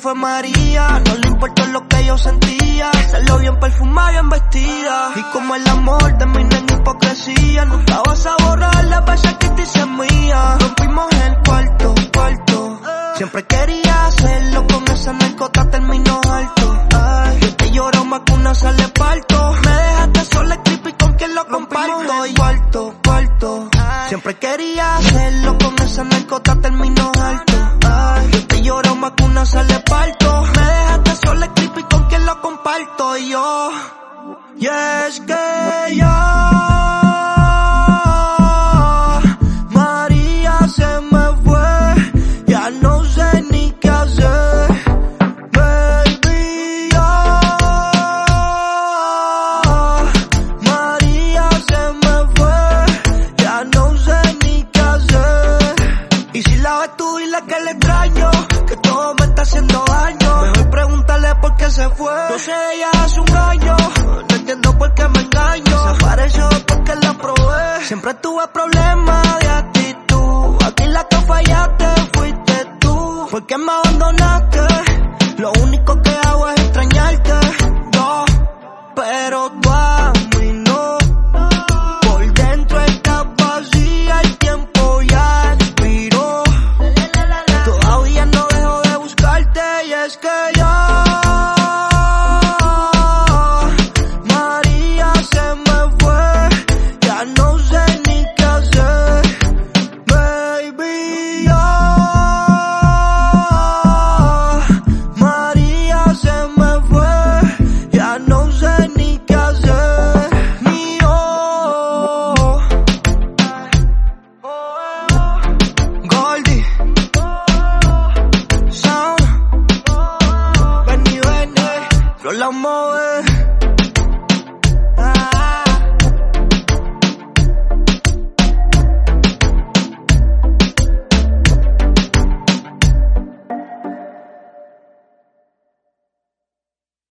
fue María, no le importó lo que yo sentía. Salió bien perfumada, bien vestida, y como el amor de mi nena hipocresía, nunca vas a borrar las veces que te hice mía. Rompimos el cuarto, siempre quería hacerlo, con esa narcota terminó alto. Ay, yo te lloro más que una sale parto. Me dejaste sola, creepy, con quien lo comparto. Y cuarto, siempre quería hacerlo, con esa narcota terminó alto. Ay, yo te lloro más que una sale parto. Me dejaste sola, creepy, con quien lo comparto. Y yo, y es que yo, María se me fue, ya no sé ni qué hacer. Baby, yo, María se me fue, ya no sé ni qué hacer. Y si la ves tú, dile que le extraño, que todo me está haciendo daño. Mejor pregúntale por qué se fue. No sé de ella hace un año, no entiendo por qué me engaño. Se apareció porque la probé. Siempre tuve problemas de actitud, aquí la que fallaste fuiste tú. ¿Por qué me abandonaste? Lo único que hago es extrañarte, no, pero tú a mí no. Por dentro está vacía, el tiempo ya expiró. Todavía no dejo de buscarte, y es que yo, María se me fue, ya no sé ni qué hacer. Baby, yo, María se me fue, ya no sé ni qué hacer. Ni yo, Goldie, Sound, Benny, Flor la mueve.